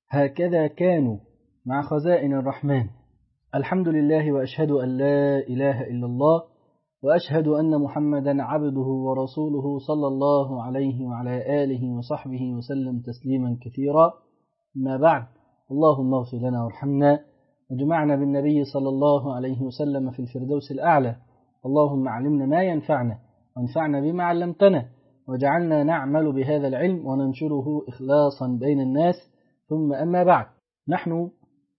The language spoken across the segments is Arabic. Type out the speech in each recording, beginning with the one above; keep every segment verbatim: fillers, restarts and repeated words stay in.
هكذا كانوا مع خزائن الرحمن. الحمد لله، وأشهد أن لا إله إلا الله، وأشهد أن محمدا عبده ورسوله صلى الله عليه وعلى آله وصحبه وسلم تسليما كثيرا. ما بعد، اللهم اغفر لنا وارحمنا وجمعنا بالنبي صلى الله عليه وسلم في الفردوس الأعلى. اللهم علمنا ما ينفعنا وانفعنا بما علمتنا، وجعلنا نعمل بهذا العلم وننشره إخلاصا بين الناس. ثم أما بعد، نحن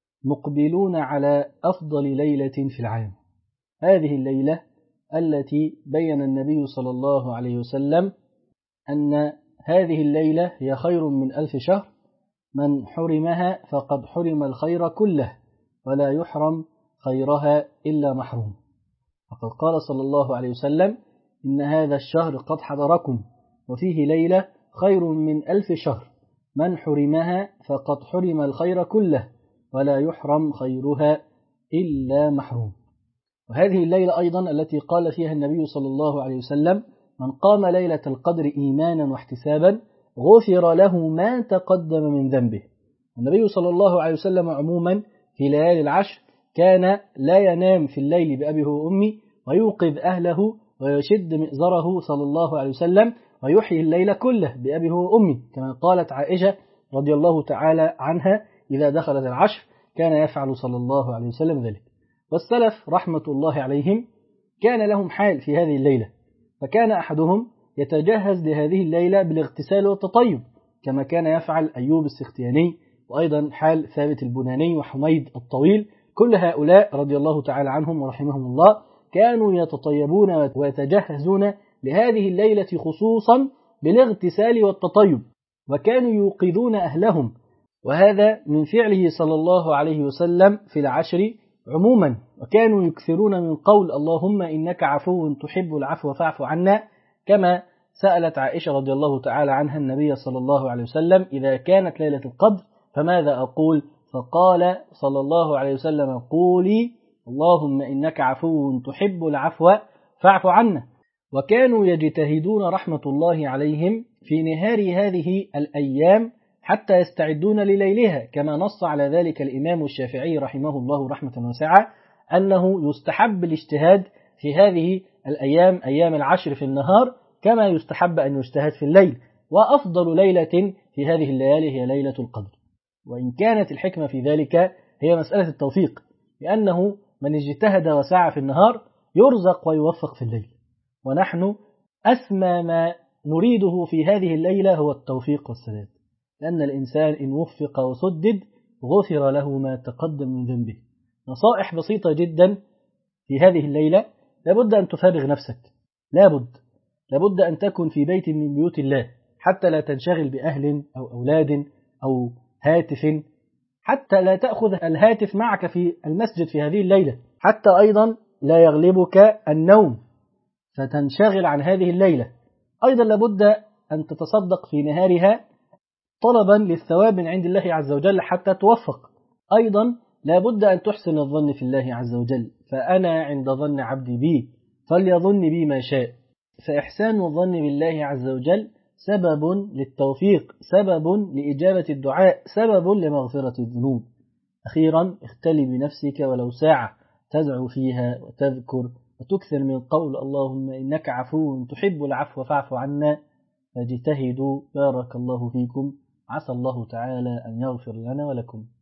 مقبلون على أفضل ليلة في العام، هذه الليلة التي بين النبي صلى الله عليه وسلم أن هذه الليلة هي خير من ألف شهر، من حرمها فقد حرم الخير كله، ولا يحرم خيرها إلا محروم. فقد قال صلى الله عليه وسلم: إن هذا الشهر قد حضركم وفيه ليلة خير من ألف شهر، من حرمها فقد حرم الخير كله، ولا يحرم خيرها إلا محروم. وهذه الليلة أيضا التي قال فيها النبي صلى الله عليه وسلم: من قام ليلة القدر إيمانا واحتسابا غفر له ما تقدم من ذنبه. النبي صلى الله عليه وسلم عموما في ليالي العشر كان لا ينام في الليل بأبيه وأمي، ويوقظ أهله ويشد مئزره صلى الله عليه وسلم، ويحيي الليل كله بأبيه وأمي، كما قالت عائشة رضي الله تعالى عنها: إذا دخلت العشر كان يفعل صلى الله عليه وسلم ذلك. والسلف رحمة الله عليهم كان لهم حال في هذه الليلة، فكان أحدهم يتجهز لهذه الليلة بالاغتسال والتطيب، كما كان يفعل أيوب السختياني، وأيضا حال ثابت البناني وحميد الطويل. كل هؤلاء رضي الله تعالى عنهم ورحمهم الله كانوا يتطيبون ويتجهزون لهذه الليلة خصوصا بالاغتسال والتطيب، وكانوا يوقظون أهلهم، وهذا من فعله صلى الله عليه وسلم في العشر عموما. وكانوا يكثرون من قول: اللهم إنك عفو تحب العفو فاعف عنا، كما سألت عائشة رضي الله تعالى عنها النبي صلى الله عليه وسلم: إذا كانت ليلة القدر فماذا أقول؟ فقال صلى الله عليه وسلم: قولي اللهم إنك عفو تحب العفو فاعف عنا. وكانوا يجتهدون رحمة الله عليهم في نهار هذه الأيام حتى يستعدون لليلها، كما نص على ذلك الإمام الشافعي رحمه الله رحمة واسعة أنه يستحب الاجتهاد في هذه الأيام أيام العشر في النهار كما يستحب أن يجتهد في الليل، وأفضل ليلة في هذه الليالي هي ليلة القدر. وإن كانت الحكمة في ذلك هي مسألة التوفيق، لأنه من اجتهد وسعى في النهار يرزق ويوفق في الليل، ونحن أسمى ما نريده في هذه الليلة هو التوفيق والسداد، لأن الإنسان إن وفق وسدد غفر له ما تقدم من ذنبه. نصائح بسيطة جدا في هذه الليلة: لابد أن تفرغ نفسك، لابد لابد أن تكن في بيت من بيوت الله، حتى لا تنشغل بأهل أو أولاد أو هاتف، حتى لا تأخذ الهاتف معك في المسجد في هذه الليلة، حتى أيضا لا يغلبك النوم فتنشغل عن هذه الليلة. أيضا لابد أن تتصدق في نهارها طلبا للثواب من عند الله عز وجل حتى توفق. أيضا لابد أن تحسن الظن في الله عز وجل، فأنا عند ظن عبدي بي فليظن بي ما شاء. فإحسان الظن بالله عز وجل سبب للتوفيق، سبب لإجابة الدعاء، سبب لمغفرة الذنوب. أخيرا، اختلي بنفسك ولو ساعة تدعو فيها وتذكر وتكثر من قول اللهم إنك عفو تحب العفو فاعف عنا. فاجتهدوا، بارك الله فيكم، عسى الله تعالى أن يغفر لنا ولكم.